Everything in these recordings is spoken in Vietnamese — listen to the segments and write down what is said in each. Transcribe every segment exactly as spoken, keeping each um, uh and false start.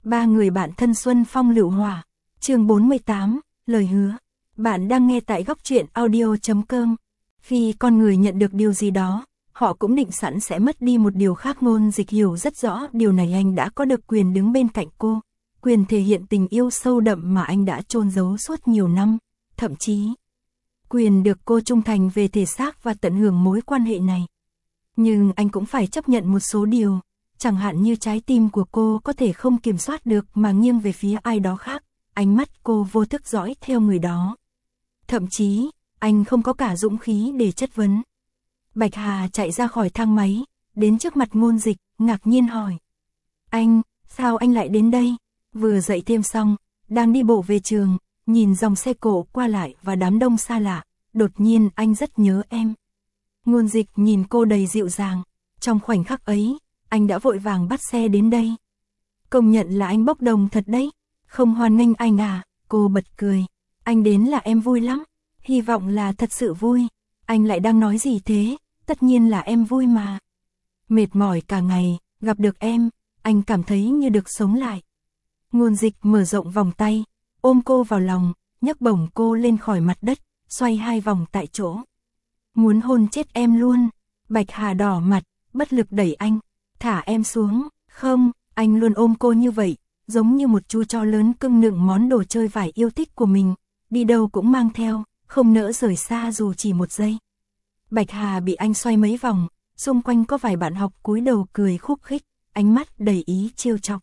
Ba người bạn thân Xuân Phong Lựu Hỏa, chương bốn mươi tám, lời hứa. Bạn đang nghe tại góc truyện audio chấm com. Khi con người nhận được điều gì đó, họ cũng định sẵn sẽ mất đi một điều khác. Ngôn Dịch hiểu rất rõ điều này, anh đã có được quyền đứng bên cạnh cô, quyền thể hiện tình yêu sâu đậm mà anh đã chôn giấu suốt nhiều năm, thậm chí quyền được cô trung thành về thể xác và tận hưởng mối quan hệ này. Nhưng anh cũng phải chấp nhận một số điều, chẳng hạn như trái tim của cô có thể không kiểm soát được mà nghiêng về phía ai đó khác, ánh mắt cô vô thức dõi theo người đó. Thậm chí, anh không có cả dũng khí để chất vấn. Bạch Hà chạy ra khỏi thang máy, đến trước mặt Ngôn Dịch, ngạc nhiên hỏi. Anh, sao anh lại đến đây? Vừa dậy thêm xong, đang đi bộ về trường, nhìn dòng xe cộ qua lại và đám đông xa lạ, đột nhiên anh rất nhớ em. Ngôn Dịch nhìn cô đầy dịu dàng, trong khoảnh khắc ấy, anh đã vội vàng bắt xe đến đây. Công nhận là anh bốc đồng thật đấy, không hoan nghênh anh à? Cô bật cười. Anh đến là em vui lắm, hy vọng là thật sự vui. Anh lại đang nói gì thế? Tất nhiên là em vui mà. Mệt mỏi cả ngày, gặp được em, anh cảm thấy như được sống lại. Ngôn Dịch mở rộng vòng tay, ôm cô vào lòng, nhấc bổng cô lên khỏi mặt đất, xoay hai vòng tại chỗ. Muốn hôn chết em luôn. Bạch Hà đỏ mặt, bất lực đẩy anh. Thả em xuống. Không, anh luôn ôm cô như vậy, giống như một chú chó lớn cưng nựng món đồ chơi vải yêu thích của mình, đi đâu cũng mang theo, không nỡ rời xa dù chỉ một giây. Bạch Hà bị anh xoay mấy vòng, xung quanh có vài bạn học cúi đầu cười khúc khích, ánh mắt đầy ý trêu chọc.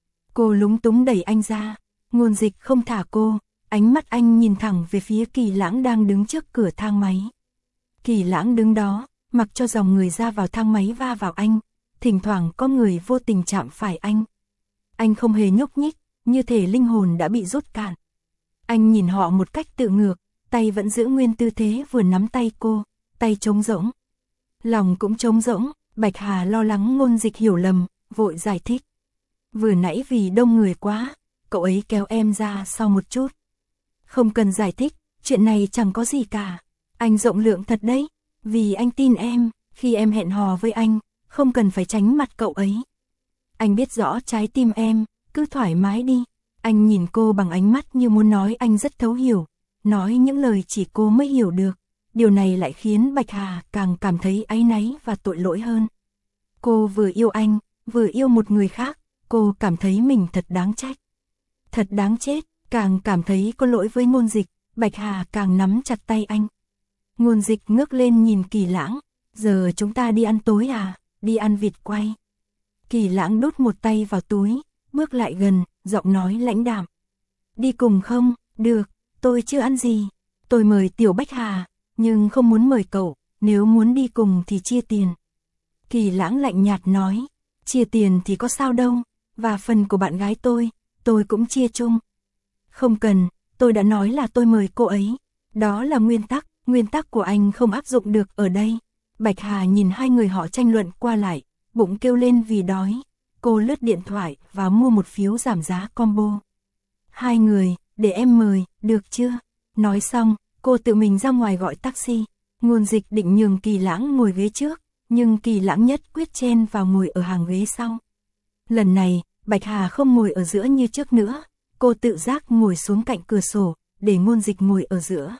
Cô lúng túng đẩy anh ra, Ngôn Dịch không thả cô, ánh mắt anh nhìn thẳng về phía Kỳ Lãng đang đứng trước cửa thang máy. Kỳ Lãng đứng đó, mặc cho dòng người ra vào thang máy va vào anh, thỉnh thoảng có người vô tình chạm phải anh. Anh không hề nhúc nhích, như thể linh hồn đã bị rút cạn. Anh nhìn họ một cách tự ngược, tay vẫn giữ nguyên tư thế vừa nắm tay cô, tay trống rỗng. Lòng cũng trống rỗng. Bạch Hà lo lắng Ngôn Dịch hiểu lầm, vội giải thích. Vừa nãy vì đông người quá, cậu ấy kéo em ra sau một chút. Không cần giải thích, chuyện này chẳng có gì cả. Anh rộng lượng thật đấy, vì anh tin em, khi em hẹn hò với anh, không cần phải tránh mặt cậu ấy. Anh biết rõ trái tim em, cứ thoải mái đi. Anh nhìn cô bằng ánh mắt như muốn nói anh rất thấu hiểu, nói những lời chỉ cô mới hiểu được. Điều này lại khiến Bạch Hà càng cảm thấy áy náy và tội lỗi hơn. Cô vừa yêu anh, vừa yêu một người khác, cô cảm thấy mình thật đáng trách. Thật đáng chết, càng cảm thấy có lỗi với Ngôn Dịch, Bạch Hà càng nắm chặt tay anh. Ngôn Dịch ngước lên nhìn Kỳ Lãng, giờ chúng ta đi ăn tối à, đi ăn vịt quay. Kỳ Lãng đút một tay vào túi, bước lại gần, giọng nói lãnh đạm. Đi cùng không? Được, tôi chưa ăn gì. Tôi mời Tiểu Bách Hà, nhưng không muốn mời cậu, nếu muốn đi cùng thì chia tiền. Kỳ Lãng lạnh nhạt nói, chia tiền thì có sao đâu, và phần của bạn gái tôi, tôi cũng chia chung. Không cần, tôi đã nói là tôi mời cô ấy. Đó là nguyên tắc, nguyên tắc của anh không áp dụng được ở đây. Bạch Hà nhìn hai người họ tranh luận qua lại, bụng kêu lên vì đói. Cô lướt điện thoại và mua một phiếu giảm giá combo. Hai người, để em mời, được chưa? Nói xong, cô tự mình ra ngoài gọi taxi. Ngôn Dịch định nhường Kỳ Lãng ngồi ghế trước, nhưng Kỳ Lãng nhất quyết chen vào ngồi ở hàng ghế sau. Lần này, Bạch Hà không ngồi ở giữa như trước nữa. Cô tự giác ngồi xuống cạnh cửa sổ, để Ngôn Dịch ngồi ở giữa.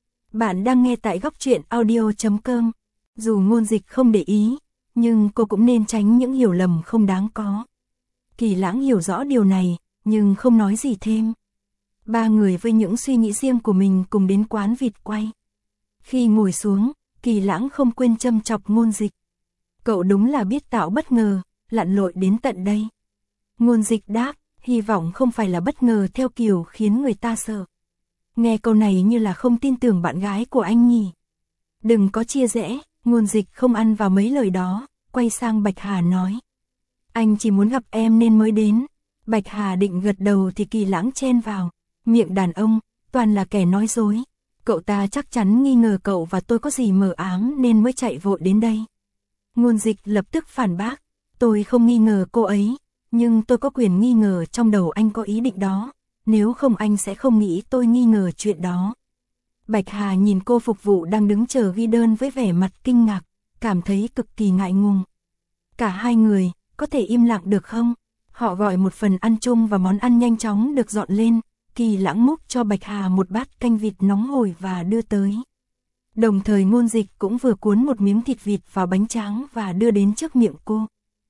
Bạn đang nghe tại góc truyện audio chấm com. Dù Ngôn Dịch không để ý, nhưng cô cũng nên tránh những hiểu lầm không đáng có. Kỳ Lãng hiểu rõ điều này, nhưng không nói gì thêm. Ba người với những suy nghĩ riêng của mình cùng đến quán vịt quay. Khi ngồi xuống, Kỳ Lãng không quên châm chọc Ngôn Dịch. Cậu đúng là biết tạo bất ngờ, lặn lội đến tận đây. Ngôn Dịch đáp, hy vọng không phải là bất ngờ theo kiểu khiến người ta sợ. Nghe câu này như là không tin tưởng bạn gái của anh nhỉ. Đừng có chia rẽ. Ngôn Dịch không ăn vào mấy lời đó, quay sang Bạch Hà nói. Anh chỉ muốn gặp em nên mới đến. Bạch Hà định gật đầu thì Kỳ Lãng chen vào. Miệng đàn ông, toàn là kẻ nói dối. Cậu ta chắc chắn nghi ngờ cậu và tôi có gì mờ ám nên mới chạy vội đến đây. Ngôn Dịch lập tức phản bác. Tôi không nghi ngờ cô ấy, nhưng tôi có quyền nghi ngờ trong đầu anh có ý định đó. Nếu không anh sẽ không nghĩ tôi nghi ngờ chuyện đó. Bạch Hà nhìn cô phục vụ đang đứng chờ ghi đơn với vẻ mặt kinh ngạc, cảm thấy cực kỳ ngại ngùng. Cả hai người, có thể im lặng được không? Họ gọi một phần ăn chung và món ăn nhanh chóng được dọn lên. Kỳ Lãng múc cho Bạch Hà một bát canh vịt nóng hổi và đưa tới. Đồng thời Ngôn Dịch cũng vừa cuốn một miếng thịt vịt vào bánh tráng và đưa đến trước miệng cô.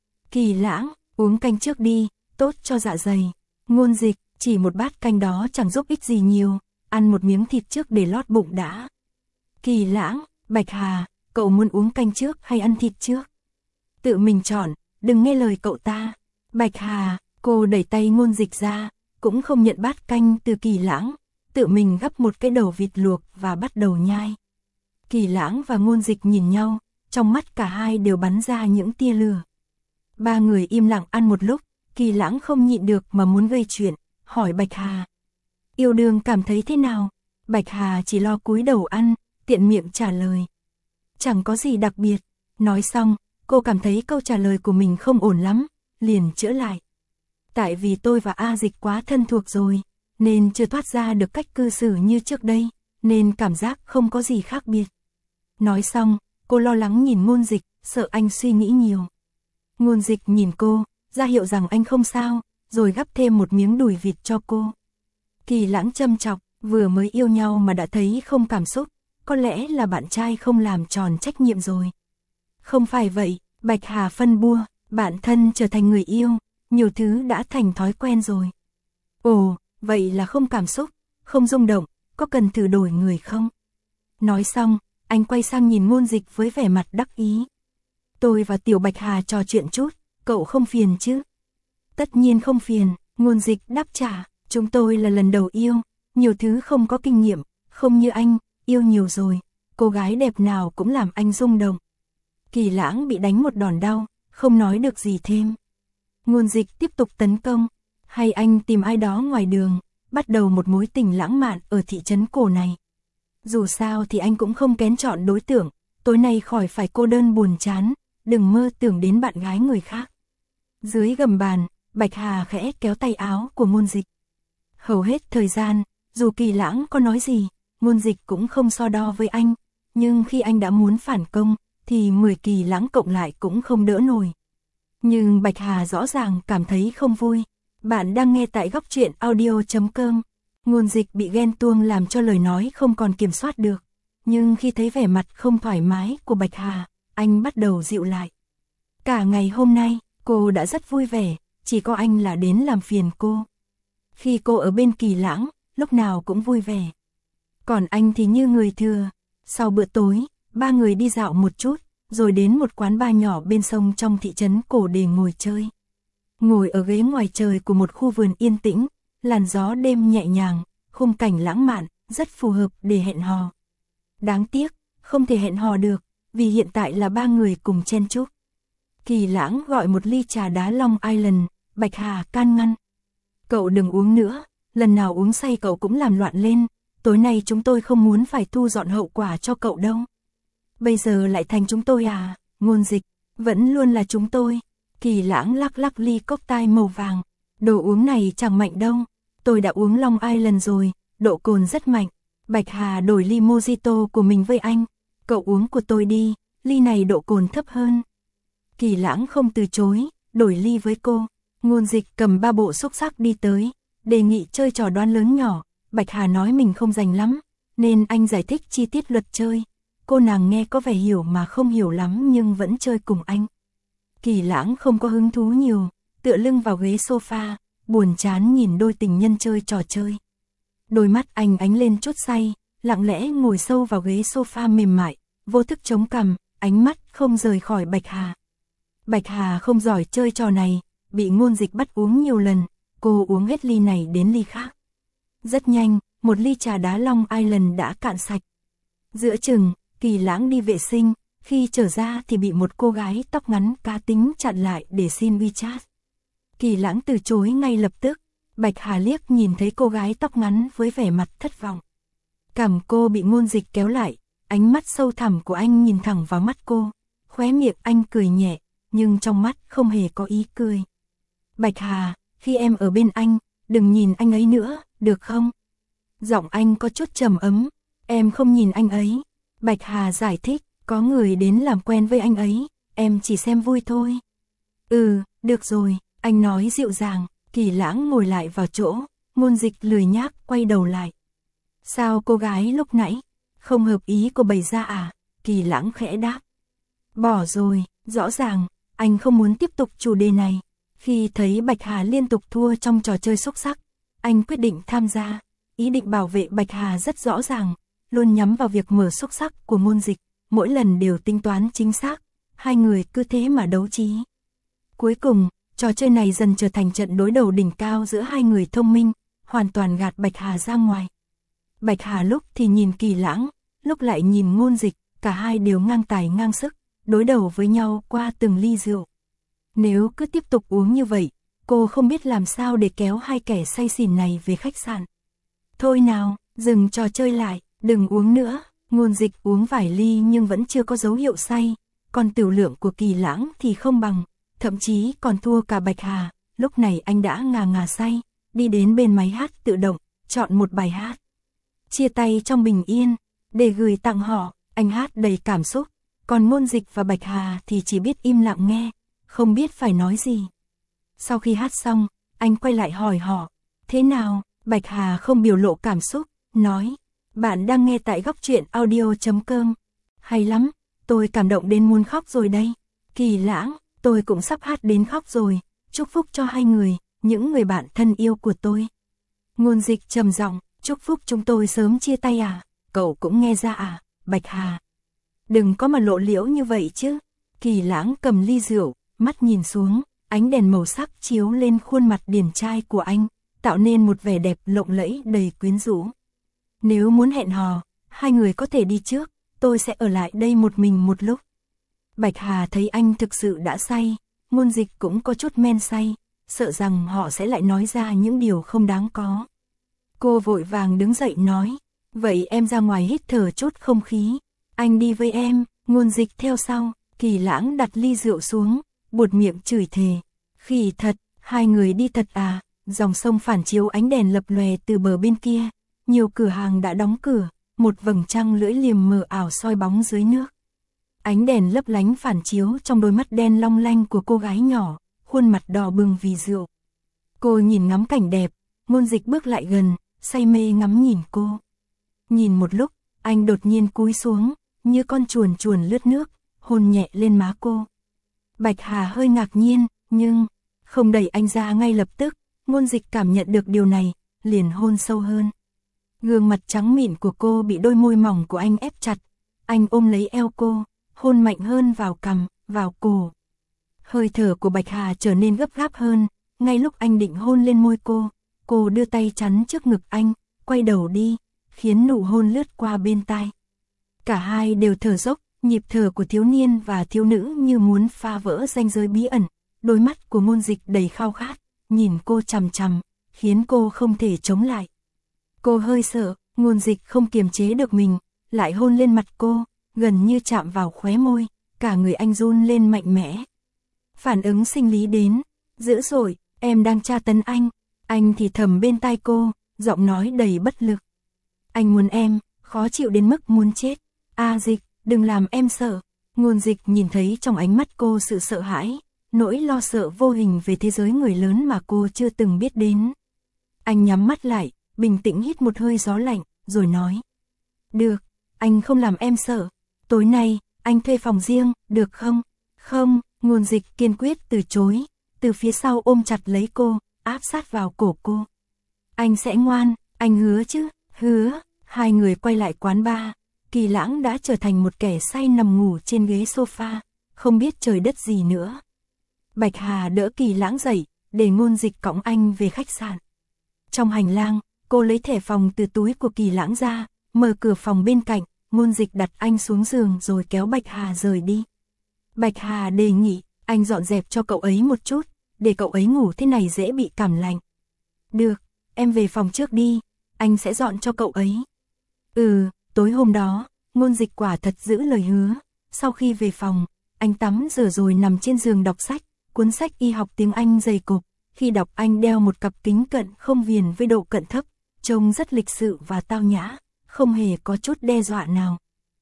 Kỳ Lãng, uống canh trước đi, tốt cho dạ dày. Ngôn Dịch, chỉ một bát canh đó chẳng giúp ích gì nhiều, ăn một miếng thịt trước để lót bụng đã. Kỳ Lãng, Bạch Hà, cậu muốn uống canh trước hay ăn thịt trước? Tự mình chọn, đừng nghe lời cậu ta. Bạch Hà, cô đẩy tay Ngôn Dịch ra, cũng không nhận bát canh từ Kỳ Lãng, tự mình gắp một cái đầu vịt luộc và bắt đầu nhai. Kỳ Lãng và Ngôn Dịch nhìn nhau, trong mắt cả hai đều bắn ra những tia lửa. Ba người im lặng ăn một lúc, Kỳ Lãng không nhịn được mà muốn gây chuyện, hỏi Bạch Hà. Yêu đương cảm thấy thế nào? Bạch Hà chỉ lo cúi đầu ăn, tiện miệng trả lời. Chẳng có gì đặc biệt. Nói xong, cô cảm thấy câu trả lời của mình không ổn lắm, liền chữa lại. Tại vì tôi và A Dịch quá thân thuộc rồi, nên chưa thoát ra được cách cư xử như trước đây, nên cảm giác không có gì khác biệt. Nói xong, cô lo lắng nhìn Ngôn Dịch, sợ anh suy nghĩ nhiều. Ngôn Dịch nhìn cô, ra hiệu rằng anh không sao, rồi gắp thêm một miếng đùi vịt cho cô. Kỳ Lãng châm chọc, vừa mới yêu nhau mà đã thấy không cảm xúc, có lẽ là bạn trai không làm tròn trách nhiệm rồi. Không phải vậy, Bạch Hà phân bua, bạn thân trở thành người yêu, nhiều thứ đã thành thói quen rồi. Ồ, vậy là không cảm xúc, không rung động, có cần thử đổi người không? Nói xong, anh quay sang nhìn Ngôn Dịch với vẻ mặt đắc ý. Tôi và Tiểu Bạch Hà trò chuyện chút, cậu không phiền chứ? Tất nhiên không phiền, Ngôn Dịch đáp trả, chúng tôi là lần đầu yêu, nhiều thứ không có kinh nghiệm, không như anh, yêu nhiều rồi, cô gái đẹp nào cũng làm anh rung động. Kỳ Lãng bị đánh một đòn đau, không nói được gì thêm. Ngôn Dịch tiếp tục tấn công, hay anh tìm ai đó ngoài đường, bắt đầu một mối tình lãng mạn ở thị trấn cổ này. Dù sao thì anh cũng không kén chọn đối tượng, tối nay khỏi phải cô đơn buồn chán, đừng mơ tưởng đến bạn gái người khác. Dưới gầm bàn, Bạch Hà khẽ kéo tay áo của Ngôn Dịch. Hầu hết thời gian, dù Kỳ Lãng có nói gì, Ngôn Dịch cũng không so đo với anh, nhưng khi anh đã muốn phản công, thì mười Kỳ Lãng cộng lại cũng không đỡ nổi. Nhưng Bạch Hà rõ ràng cảm thấy không vui. Bạn đang nghe tại góc truyện audio chấm com. Ngôn Dịch bị ghen tuông làm cho lời nói không còn kiểm soát được. Nhưng khi thấy vẻ mặt không thoải mái của Bạch Hà, anh bắt đầu dịu lại. Cả ngày hôm nay, cô đã rất vui vẻ, chỉ có anh là đến làm phiền cô. Khi cô ở bên Kỳ Lãng, lúc nào cũng vui vẻ. Còn anh thì như người thừa. Sau bữa tối, ba người đi dạo một chút, rồi đến một quán bar nhỏ bên sông trong thị trấn cổ để ngồi chơi. Ngồi ở ghế ngoài trời của một khu vườn yên tĩnh, làn gió đêm nhẹ nhàng, khung cảnh lãng mạn, rất phù hợp để hẹn hò. Đáng tiếc, không thể hẹn hò được, vì hiện tại là ba người cùng chen chúc. Kỳ Lãng gọi một ly trà đá Long Island, Bạch Hà can ngăn. Cậu đừng uống nữa, lần nào uống say cậu cũng làm loạn lên, tối nay chúng tôi không muốn phải thu dọn hậu quả cho cậu đâu. Bây giờ lại thành chúng tôi à? Ngôn Dịch, vẫn luôn là chúng tôi. Kỳ Lãng lắc lắc ly cocktail màu vàng. Đồ uống này chẳng mạnh đâu. Tôi đã uống Long Island rồi, độ cồn rất mạnh. Bạch Hà đổi ly mojito của mình với anh. Cậu uống của tôi đi, ly này độ cồn thấp hơn. Kỳ Lãng không từ chối, đổi ly với cô. Ngôn Dịch cầm ba bộ xúc xắc đi tới, đề nghị chơi trò đoán lớn nhỏ. Bạch Hà nói mình không rành lắm, nên anh giải thích chi tiết luật chơi. Cô nàng nghe có vẻ hiểu mà không hiểu lắm nhưng vẫn chơi cùng anh. Kỳ Lãng không có hứng thú nhiều, tựa lưng vào ghế sofa, buồn chán nhìn đôi tình nhân chơi trò chơi. Đôi mắt anh ánh lên chút say, lặng lẽ ngồi sâu vào ghế sofa mềm mại, vô thức chống cằm, ánh mắt không rời khỏi Bạch Hà. Bạch Hà không giỏi chơi trò này, bị Ngôn Dịch bắt uống nhiều lần, cô uống hết ly này đến ly khác. Rất nhanh, một ly trà đá Long Island đã cạn sạch. Giữa chừng, Kỳ Lãng đi vệ sinh, khi trở ra thì bị một cô gái tóc ngắn cá tính chặn lại để xin WeChat. Kỳ Lãng từ chối ngay lập tức, Bạch Hà liếc nhìn thấy cô gái tóc ngắn với vẻ mặt thất vọng. Cằm cô bị Ngôn Dịch kéo lại, ánh mắt sâu thẳm của anh nhìn thẳng vào mắt cô, khóe miệng anh cười nhẹ, nhưng trong mắt không hề có ý cười. Bạch Hà, khi em ở bên anh, đừng nhìn anh ấy nữa, được không? Giọng anh có chút trầm ấm, em không nhìn anh ấy. Bạch Hà giải thích, có người đến làm quen với anh ấy, em chỉ xem vui thôi. Ừ, được rồi, Anh nói dịu dàng. Kỳ Lãng ngồi lại vào chỗ, Ngôn Dịch lười nhác quay đầu lại. Sao cô gái lúc nãy, không hợp ý cô bày ra à? Kỳ Lãng khẽ đáp. Bỏ rồi, rõ ràng, anh không muốn tiếp tục chủ đề này. Khi thấy Bạch Hà liên tục thua trong trò chơi xúc sắc, anh quyết định tham gia. Ý định bảo vệ Bạch Hà rất rõ ràng, luôn nhắm vào việc mở xúc sắc của Ngôn Dịch, mỗi lần đều tính toán chính xác. Hai người cứ thế mà đấu trí. Cuối cùng, trò chơi này dần trở thành trận đối đầu đỉnh cao giữa hai người thông minh, hoàn toàn gạt Bạch Hà ra ngoài. Bạch Hà lúc thì nhìn Kỳ Lãng, lúc lại nhìn Ngôn Dịch, cả hai đều ngang tài ngang sức, đối đầu với nhau qua từng ly rượu. Nếu cứ tiếp tục uống như vậy, cô không biết làm sao để kéo hai kẻ say xỉn này về khách sạn. Thôi nào, dừng trò chơi lại, đừng uống nữa. Ngôn Dịch uống vài ly nhưng vẫn chưa có dấu hiệu say, còn tiểu lượng của Kỳ Lãng thì không bằng, thậm chí còn thua cả Bạch Hà. Lúc này anh đã ngà ngà say, đi đến bên máy hát tự động, chọn một bài hát. Chia tay trong bình yên, để gửi tặng họ. Anh hát đầy cảm xúc, còn Ngôn Dịch và Bạch Hà thì chỉ biết im lặng nghe, không biết phải nói gì. Sau khi hát xong, anh quay lại hỏi họ, thế nào? Bạch Hà không biểu lộ cảm xúc, nói, bạn đang nghe tại góc truyện audio chấm com. Hay lắm, tôi cảm động đến muốn khóc rồi đây. Kỳ Lãng, tôi cũng sắp hát đến khóc rồi, chúc phúc cho hai người, những người bạn thân yêu của tôi. Ngôn Dịch trầm giọng, chúc phúc chúng tôi sớm chia tay à? Cậu cũng nghe ra à? Bạch Hà, đừng có mà lộ liễu như vậy chứ. Kỳ Lãng cầm ly rượu, mắt nhìn xuống, ánh đèn màu sắc chiếu lên khuôn mặt điển trai của anh, tạo nên một vẻ đẹp lộng lẫy đầy quyến rũ. Nếu muốn hẹn hò, hai người có thể đi trước, tôi sẽ ở lại đây một mình một lúc. Bạch Hà thấy anh thực sự đã say, Ngôn Dịch cũng có chút men say, sợ rằng họ sẽ lại nói ra những điều không đáng có. Cô vội vàng đứng dậy nói, vậy em ra ngoài hít thở chút không khí, anh đi với em. Ngôn Dịch theo sau. Kỳ Lãng đặt ly rượu xuống, buột miệng chửi thề, khỉ thật, hai người đi thật à? Dòng sông phản chiếu ánh đèn lập lòe từ bờ bên kia, nhiều cửa hàng đã đóng cửa, một vầng trăng lưỡi liềm mờ ảo soi bóng dưới nước. Ánh đèn lấp lánh phản chiếu trong đôi mắt đen long lanh của cô gái nhỏ, khuôn mặt đỏ bừng vì rượu. Cô nhìn ngắm cảnh đẹp, Ngôn Dịch bước lại gần, say mê ngắm nhìn cô. Nhìn một lúc, anh đột nhiên cúi xuống, như con chuồn chuồn lướt nước, hôn nhẹ lên má cô. Bạch Hà hơi ngạc nhiên, nhưng không đẩy anh ra ngay lập tức. Ngôn Dịch cảm nhận được điều này, liền hôn sâu hơn. Gương mặt trắng mịn của cô bị đôi môi mỏng của anh ép chặt. Anh ôm lấy eo cô, hôn mạnh hơn vào cằm, vào cổ. Hơi thở của Bạch Hà trở nên gấp gáp hơn. Ngay lúc anh định hôn lên môi cô, cô đưa tay chắn trước ngực anh, quay đầu đi, khiến nụ hôn lướt qua bên tai. Cả hai đều thở dốc, nhịp thở của thiếu niên và thiếu nữ như muốn phá vỡ ranh giới bí ẩn. Đôi mắt của Ngôn Dịch đầy khao khát, nhìn cô chằm chằm, khiến cô không thể chống lại. Cô hơi sợ, Ngôn Dịch không kiềm chế được mình, lại hôn lên mặt cô, gần như chạm vào khóe môi, cả người anh run lên mạnh mẽ. Phản ứng sinh lý đến, dữ dội, em đang tra tấn anh. Anh thì thầm bên tai cô, giọng nói đầy bất lực. Anh muốn em, khó chịu đến mức muốn chết. A Dịch, đừng làm em sợ. Ngôn Dịch nhìn thấy trong ánh mắt cô sự sợ hãi, nỗi lo sợ vô hình về thế giới người lớn mà cô chưa từng biết đến. Anh nhắm mắt lại, bình tĩnh hít một hơi gió lạnh, rồi nói. Được, anh không làm em sợ. Tối nay, anh thuê phòng riêng, được không? Không, Ngôn Dịch kiên quyết từ chối, từ phía sau ôm chặt lấy cô, áp sát vào cổ cô. Anh sẽ ngoan, anh hứa chứ? Hứa. Hai người quay lại quán bar. Kỳ Lãng đã trở thành một kẻ say nằm ngủ trên ghế sofa, không biết trời đất gì nữa. Bạch Hà đỡ Kỳ Lãng dậy, để Ngôn Dịch cõng anh về khách sạn. Trong hành lang, cô lấy thẻ phòng từ túi của Kỳ Lãng ra, mở cửa phòng bên cạnh, Ngôn Dịch đặt anh xuống giường rồi kéo Bạch Hà rời đi. Bạch Hà đề nghị, anh dọn dẹp cho cậu ấy một chút, để cậu ấy ngủ thế này dễ bị cảm lạnh. Được, em về phòng trước đi, anh sẽ dọn cho cậu ấy. Ừ, tối hôm đó, Ngôn Dịch quả thật giữ lời hứa. Sau khi về phòng, anh tắm rửa rồi nằm trên giường đọc sách, cuốn sách y học tiếng Anh dày cộp. Khi đọc anh đeo một cặp kính cận không viền với độ cận thấp, trông rất lịch sự và tao nhã, không hề có chút đe dọa nào.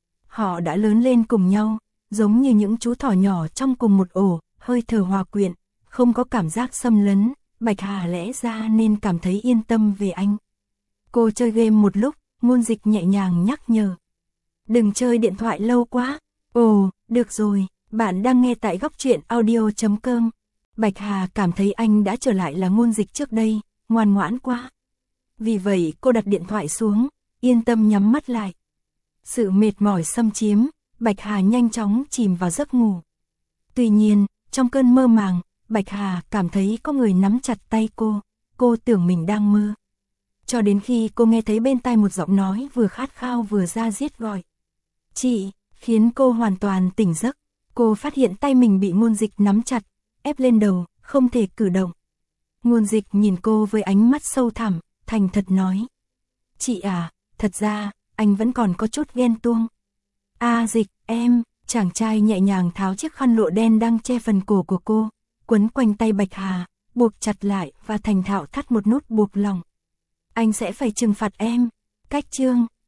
Họ đã lớn lên cùng nhau, giống như những chú thỏ nhỏ trong cùng một ổ, hơi thở hòa quyện, không có cảm giác xâm lấn, Bạch Hà lẽ ra nên cảm thấy yên tâm về anh. Cô chơi game một lúc, Ngôn Dịch nhẹ nhàng nhắc nhở. Đừng chơi điện thoại lâu quá. Ồ, được rồi, bạn đang nghe tại góc truyện audio chấm com. Bạch Hà cảm thấy anh đã trở lại là Ngôn Dịch trước đây, ngoan ngoãn quá. Vì vậy cô đặt điện thoại xuống, yên tâm nhắm mắt lại. Sự mệt mỏi xâm chiếm, Bạch Hà nhanh chóng chìm vào giấc ngủ. Tuy nhiên, trong cơn mơ màng, Bạch Hà cảm thấy có người nắm chặt tay cô, cô tưởng mình đang mơ. Cho đến khi cô nghe thấy bên tai một giọng nói vừa khát khao vừa da diết gọi. Chị, khiến cô hoàn toàn tỉnh giấc. Cô phát hiện tay mình bị Ngôn Dịch nắm chặt, ép lên đầu, không thể cử động. Ngôn Dịch nhìn cô với ánh mắt sâu thẳm, thành thật nói. Chị à, thật ra, anh vẫn còn có chút ghen tuông. À Dịch, em, chàng trai nhẹ nhàng tháo chiếc khăn lụa đen đang che phần cổ của cô, quấn quanh tay Bạch Hà, buộc chặt lại và thành thạo thắt một nút buộc lỏng. Anh sẽ phải trừng phạt em. Cách chương,